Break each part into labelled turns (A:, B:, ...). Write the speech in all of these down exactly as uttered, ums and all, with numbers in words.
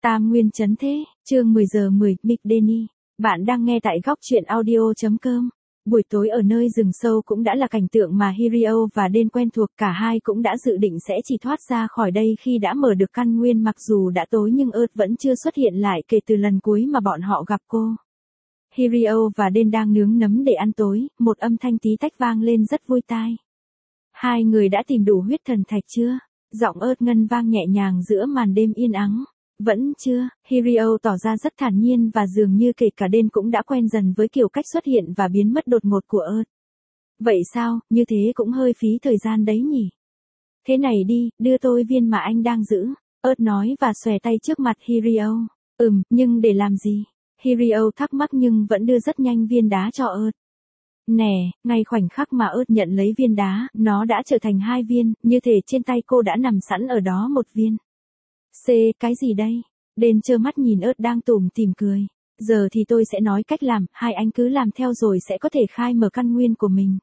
A: Tam Nguyên Chấn Thế, chương mười giờ mười, Mick Denny. Bạn đang nghe tại góc truyện audio.com. Buổi tối ở nơi rừng sâu cũng đã là cảnh tượng mà Hirio và Den quen thuộc, cả hai cũng đã dự định sẽ chỉ thoát ra khỏi đây khi đã mở được căn nguyên, mặc dù đã tối nhưng Earth vẫn chưa xuất hiện lại kể từ lần cuối mà bọn họ gặp cô. Hirio và Den đang nướng nấm để ăn tối, một âm thanh tí tách vang lên rất vui tai. Hai người đã tìm đủ huyết thần thạch chưa? Giọng Earth ngân vang nhẹ nhàng giữa màn đêm yên ắng. Vẫn chưa, Hirio tỏ ra rất thản nhiên và dường như kể cả Den cũng đã quen dần với kiểu cách xuất hiện và biến mất đột ngột của Earth. Vậy sao, như thế cũng hơi phí thời gian đấy nhỉ? Thế này đi, đưa tôi viên mà anh đang giữ, Earth nói và xòe tay trước mặt Hirio. Ừm, nhưng để làm gì? Hirio thắc mắc nhưng vẫn đưa rất nhanh viên đá cho Earth. Nè, ngay khoảnh khắc mà Earth nhận lấy viên đá, nó đã trở thành hai viên, như thể trên tay cô đã nằm sẵn ở đó một viên. C, cái gì đây? Den trơ mắt nhìn Earth đang tủm tỉm cười. Giờ thì tôi sẽ nói cách làm, hai anh cứ làm theo rồi sẽ có thể khai mở căn nguyên của mình.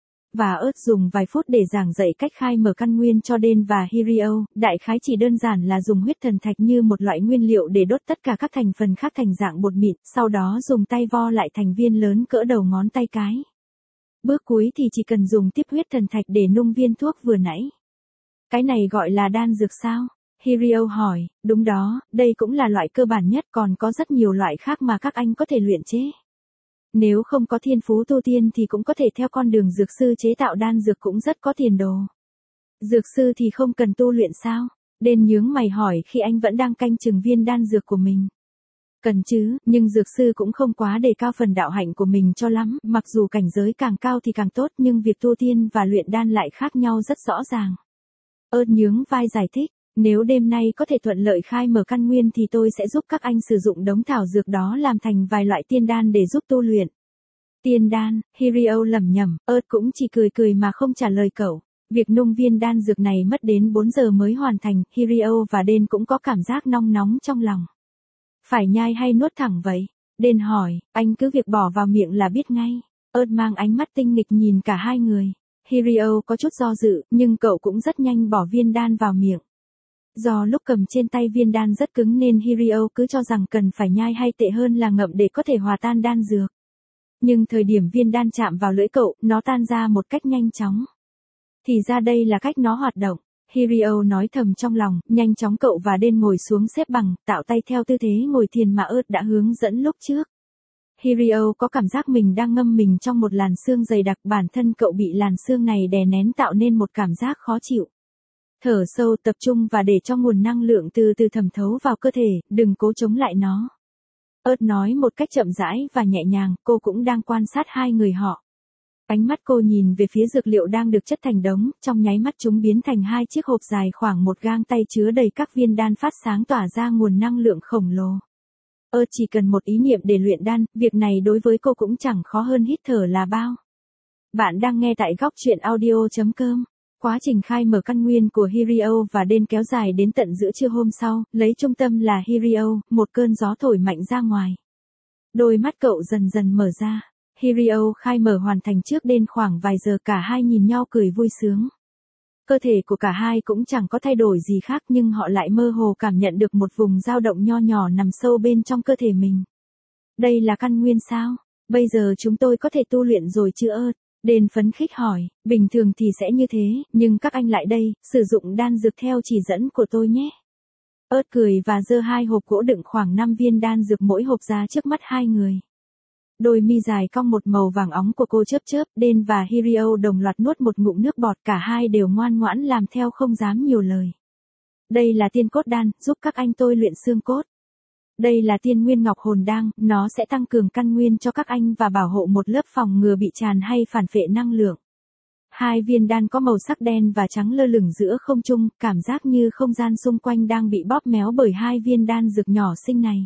A: Và Earth dùng vài phút để giảng dạy cách khai mở căn nguyên cho Den và Hirio, đại khái chỉ đơn giản là dùng huyết thần thạch như một loại nguyên liệu để đốt tất cả các thành phần khác thành dạng bột mịn, sau đó dùng tay vo lại thành viên lớn cỡ đầu ngón tay cái. Bước cuối thì chỉ cần dùng tiếp huyết thần thạch để nung viên thuốc vừa nãy. Cái này gọi là đan dược sao? Hirio hỏi, đúng đó, đây cũng là loại cơ bản nhất, còn có rất nhiều loại khác mà các anh có thể luyện chế. Nếu không có thiên phú tu tiên thì cũng có thể theo con đường dược sư chế tạo đan dược cũng rất có tiền đồ. Dược sư thì không cần tu luyện sao? Den nhướng mày hỏi khi anh vẫn đang canh chừng viên đan dược của mình. Cần chứ, nhưng dược sư cũng không quá đề cao phần đạo hạnh của mình cho lắm, mặc dù cảnh giới càng cao thì càng tốt nhưng việc tu tiên và luyện đan lại khác nhau rất rõ ràng. Earth nhướng vai giải thích. Nếu đêm nay có thể thuận lợi khai mở căn nguyên thì tôi sẽ giúp các anh sử dụng đống thảo dược đó làm thành vài loại tiên đan để giúp tu luyện. Tiên đan, Hirio lẩm nhẩm, Earth cũng chỉ cười cười mà không trả lời cậu. Việc nung viên đan dược này mất đến bốn giờ mới hoàn thành, Hirio và Den cũng có cảm giác nong nóng trong lòng. Phải nhai hay nuốt thẳng vậy? Den hỏi, anh cứ việc bỏ vào miệng là biết ngay. Earth mang ánh mắt tinh nghịch nhìn cả hai người. Hirio có chút do dự, nhưng cậu cũng rất nhanh bỏ viên đan vào miệng. Do lúc cầm trên tay viên đan rất cứng nên Hirio cứ cho rằng cần phải nhai hay tệ hơn là ngậm để có thể hòa tan đan dược. Nhưng thời điểm viên đan chạm vào lưỡi cậu, nó tan ra một cách nhanh chóng. Thì ra đây là cách nó hoạt động. Hirio nói thầm trong lòng, nhanh chóng cậu và Den ngồi xuống xếp bằng, tạo tay theo tư thế ngồi thiền mà Earth đã hướng dẫn lúc trước. Hirio có cảm giác mình đang ngâm mình trong một làn sương dày đặc, bản thân cậu bị làn sương này đè nén tạo nên một cảm giác khó chịu. Thở sâu, tập trung và để cho nguồn năng lượng từ từ thẩm thấu vào cơ thể, đừng cố chống lại nó. Earth nói một cách chậm rãi và nhẹ nhàng, cô cũng đang quan sát hai người họ. Ánh mắt cô nhìn về phía dược liệu đang được chất thành đống, trong nháy mắt chúng biến thành hai chiếc hộp dài khoảng một gang tay chứa đầy các viên đan phát sáng tỏa ra nguồn năng lượng khổng lồ. Earth chỉ cần một ý niệm để luyện đan, việc này đối với cô cũng chẳng khó hơn hít thở là bao. Bạn đang nghe tại góc truyện audio.com. Quá trình khai mở căn nguyên của Hirio và Den kéo dài đến tận giữa trưa hôm sau, lấy trung tâm là Hirio, một cơn gió thổi mạnh ra ngoài. Đôi mắt cậu dần dần mở ra. Hirio khai mở hoàn thành trước Den khoảng vài giờ, cả hai nhìn nhau cười vui sướng. Cơ thể của cả hai cũng chẳng có thay đổi gì khác nhưng họ lại mơ hồ cảm nhận được một vùng dao động nho nhỏ nằm sâu bên trong cơ thể mình. Đây là căn nguyên sao? Bây giờ chúng tôi có thể tu luyện rồi chứ Earth? Den phấn khích hỏi, bình thường thì sẽ như thế, nhưng các anh lại đây, sử dụng đan dược theo chỉ dẫn của tôi nhé. Earth cười và giơ hai hộp gỗ đựng khoảng năm viên đan dược mỗi hộp ra trước mắt hai người. Đôi mi dài cong một màu vàng óng của cô chớp chớp, Den và Hirio đồng loạt nuốt một ngụm nước bọt, cả hai đều ngoan ngoãn làm theo không dám nhiều lời. Đây là tiên cốt đan, giúp các anh tôi luyện xương cốt. Đây là tiên nguyên ngọc hồn đan, nó sẽ tăng cường căn nguyên cho các anh và bảo hộ một lớp phòng ngừa bị tràn hay phản phệ năng lượng. Hai viên đan có màu sắc đen và trắng lơ lửng giữa không trung, cảm giác như không gian xung quanh đang bị bóp méo bởi hai viên đan dược nhỏ xinh này.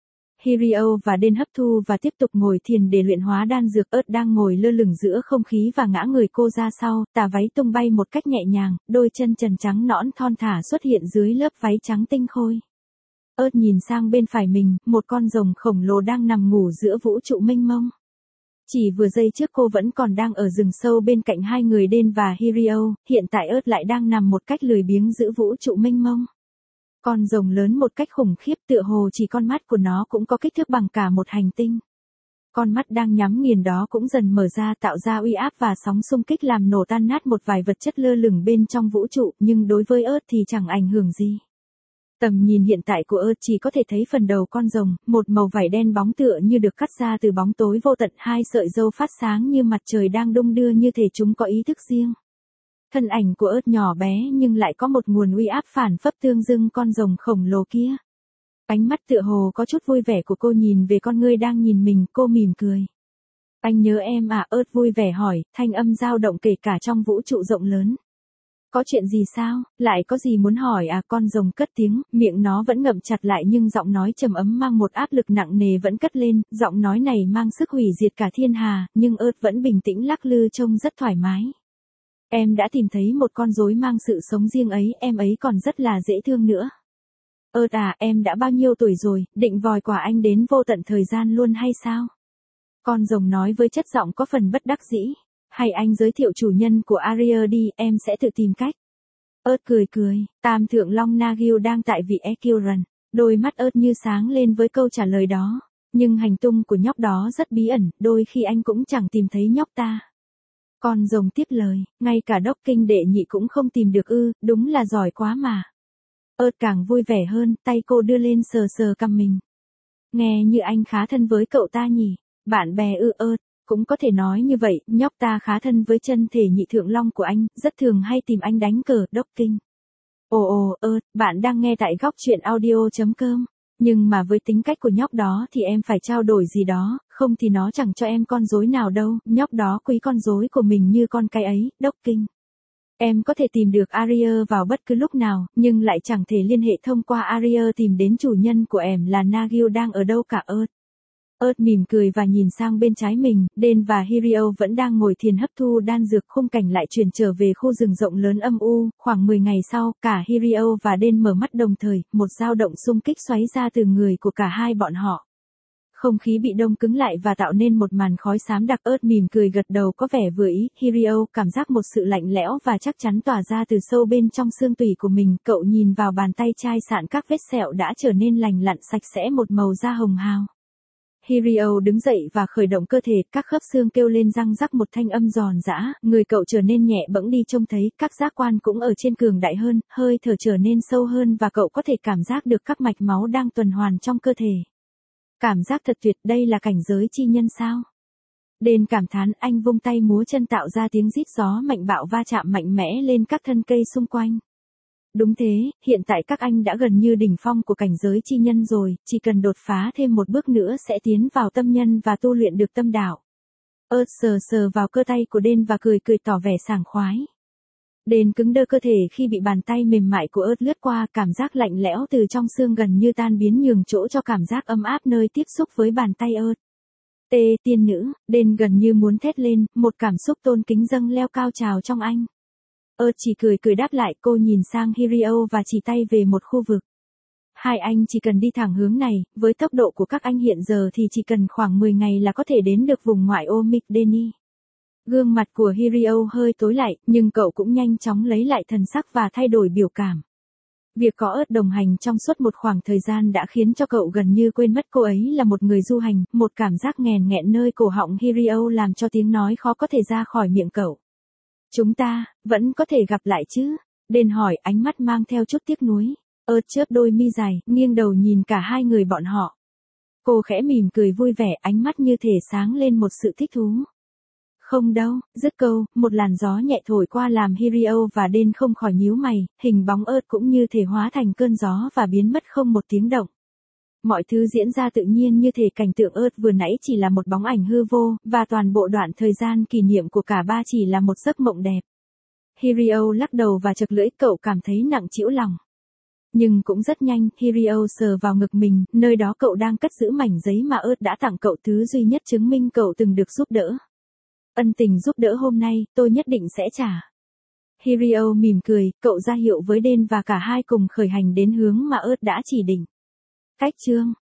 A: Hirio và Den hấp thu và tiếp tục ngồi thiền để luyện hóa đan dược. Earth đang ngồi lơ lửng giữa không khí và ngã người cô ra sau, tà váy tung bay một cách nhẹ nhàng, đôi chân trần trắng nõn thon thả xuất hiện dưới lớp váy trắng tinh khôi. Earth nhìn sang bên phải mình, một con rồng khổng lồ đang nằm ngủ giữa vũ trụ mênh mông. Chỉ vừa giây trước cô vẫn còn đang ở rừng sâu bên cạnh hai người Den và Hirio, hiện tại Earth lại đang nằm một cách lười biếng giữa vũ trụ mênh mông. Con rồng lớn một cách khủng khiếp, tựa hồ chỉ con mắt của nó cũng có kích thước bằng cả một hành tinh. Con mắt đang nhắm nghiền đó cũng dần mở ra, tạo ra uy áp và sóng xung kích làm nổ tan nát một vài vật chất lơ lửng bên trong vũ trụ, nhưng đối với Earth thì chẳng ảnh hưởng gì. Tầm nhìn hiện tại của Earth chỉ có thể thấy phần đầu con rồng, một màu vảy đen bóng tựa như được cắt ra từ bóng tối vô tận, hai sợi râu phát sáng như mặt trời đang đung đưa như thể chúng có ý thức riêng. Thân ảnh của Earth nhỏ bé nhưng lại có một nguồn uy áp phản phất tương dưng con rồng khổng lồ kia. Ánh mắt tựa hồ có chút vui vẻ của cô nhìn về con ngươi đang nhìn mình, cô mỉm cười. Anh nhớ em à? Earth vui vẻ hỏi, thanh âm dao động kể cả trong vũ trụ rộng lớn. Có chuyện gì sao? Lại có gì muốn hỏi à? Con rồng cất tiếng, miệng nó vẫn ngậm chặt lại nhưng giọng nói trầm ấm mang một áp lực nặng nề vẫn cất lên, giọng nói này mang sức hủy diệt cả thiên hà, nhưng Earth vẫn bình tĩnh lắc lư trông rất thoải mái. Em đã tìm thấy một con rối mang sự sống riêng ấy, em ấy còn rất là dễ thương nữa. Earth à, em đã bao nhiêu tuổi rồi, định vòi quả anh đến vô tận thời gian luôn hay sao? Con rồng nói với chất giọng có phần bất đắc dĩ. Hay anh giới thiệu chủ nhân của Aria đi, em sẽ tự tìm cách. Earth cười cười, Tam Thượng Long Nagil đang tại vị Ekiran. Đôi mắt Earth như sáng lên với câu trả lời đó. Nhưng hành tung của nhóc đó rất bí ẩn, đôi khi anh cũng chẳng tìm thấy nhóc ta. Con rồng tiếp lời, ngay cả đốc kinh đệ nhị cũng không tìm được ư, đúng là giỏi quá mà. Earth càng vui vẻ hơn, tay cô đưa lên sờ sờ cằm mình. Nghe như anh khá thân với cậu ta nhỉ, bạn bè ư? Earth, cũng có thể nói như vậy, nhóc ta khá thân với chân thể nhị thượng long của anh, rất thường hay tìm anh đánh cờ, đốc kinh. Ồ ồ, Earth, bạn đang nghe tại góc chuyện audio chấm com. Nhưng mà với tính cách của nhóc đó thì em phải trao đổi gì đó, không thì nó chẳng cho em con rối nào đâu, nhóc đó quý con rối của mình như con cái ấy, đốc kinh. Em có thể tìm được Aria vào bất cứ lúc nào, nhưng lại chẳng thể liên hệ thông qua Aria tìm đến chủ nhân của em là Nagil đang ở đâu cả. Earth. Earth mỉm cười và nhìn sang bên trái mình, Den và Hirio vẫn đang ngồi thiền hấp thu đan dược, khung cảnh lại chuyển trở về khu rừng rộng lớn âm u, khoảng mười ngày sau, cả Hirio và Den mở mắt đồng thời, một dao động xung kích xoáy ra từ người của cả hai bọn họ. Không khí bị đông cứng lại và tạo nên một màn khói xám đặc. Earth mỉm cười gật đầu có vẻ vừa ý. Hirio cảm giác một sự lạnh lẽo và chắc chắn tỏa ra từ sâu bên trong xương tủy của mình. Cậu nhìn vào bàn tay chai sạn các vết sẹo đã trở nên lành lặn sạch sẽ, một màu da hồng hào. Hirio đứng dậy và khởi động cơ thể, các khớp xương kêu lên răng rắc một thanh âm giòn giã, người cậu trở nên nhẹ bẫng đi trông thấy, các giác quan cũng ở trên cường đại hơn, hơi thở trở nên sâu hơn và cậu có thể cảm giác được các mạch máu đang tuần hoàn trong cơ thể. Cảm giác thật tuyệt, đây là cảnh giới chi nhân sao? Den cảm thán, anh vung tay múa chân tạo ra tiếng rít gió mạnh bạo va chạm mạnh mẽ lên các thân cây xung quanh. Đúng thế, hiện tại các anh đã gần như đỉnh phong của cảnh giới chi nhân rồi, chỉ cần đột phá thêm một bước nữa sẽ tiến vào tâm nhân và tu luyện được tâm đạo. Earth sờ sờ vào cơ tay của Den và cười cười tỏ vẻ sảng khoái. Den cứng đơ cơ thể khi bị bàn tay mềm mại của Earth lướt qua, cảm giác lạnh lẽo từ trong xương gần như tan biến nhường chỗ cho cảm giác ấm áp nơi tiếp xúc với bàn tay Earth. Tê, tiên nữ, Den gần như muốn thét lên, một cảm xúc tôn kính dâng leo cao trào trong anh. Earth chỉ cười cười đáp lại, cô nhìn sang Hirio và chỉ tay về một khu vực. Hai anh chỉ cần đi thẳng hướng này, với tốc độ của các anh hiện giờ thì chỉ cần khoảng mười ngày là có thể đến được vùng ngoại ô Migdeni. Gương mặt của Hirio hơi tối lại, nhưng cậu cũng nhanh chóng lấy lại thần sắc và thay đổi biểu cảm. Việc có Earth đồng hành trong suốt một khoảng thời gian đã khiến cho cậu gần như quên mất cô ấy là một người du hành, một cảm giác nghèn nghẹn nơi cổ họng Hirio làm cho tiếng nói khó có thể ra khỏi miệng cậu. Chúng ta, vẫn có thể gặp lại chứ? Den hỏi, ánh mắt mang theo chút tiếc nuối. Earth chớp đôi mi dài, nghiêng đầu nhìn cả hai người bọn họ. Cô khẽ mỉm cười vui vẻ, ánh mắt như thể sáng lên một sự thích thú. Không đâu, dứt câu, một làn gió nhẹ thổi qua làm Hirio và Den không khỏi nhíu mày, hình bóng Earth cũng như thể hóa thành cơn gió và biến mất không một tiếng động. Mọi thứ diễn ra tự nhiên như thể cảnh tượng Earth vừa nãy chỉ là một bóng ảnh hư vô, và toàn bộ đoạn thời gian kỷ niệm của cả ba chỉ là một giấc mộng đẹp. Hirio lắc đầu và chật lưỡi, cậu cảm thấy nặng trĩu lòng. Nhưng cũng rất nhanh, Hirio sờ vào ngực mình, nơi đó cậu đang cất giữ mảnh giấy mà Earth đã tặng cậu, thứ duy nhất chứng minh cậu từng được giúp đỡ. Ân tình giúp đỡ hôm nay, tôi nhất định sẽ trả. Hirio mỉm cười, cậu ra hiệu với Den và cả hai cùng khởi hành đến hướng mà Earth đã chỉ định. Cách chương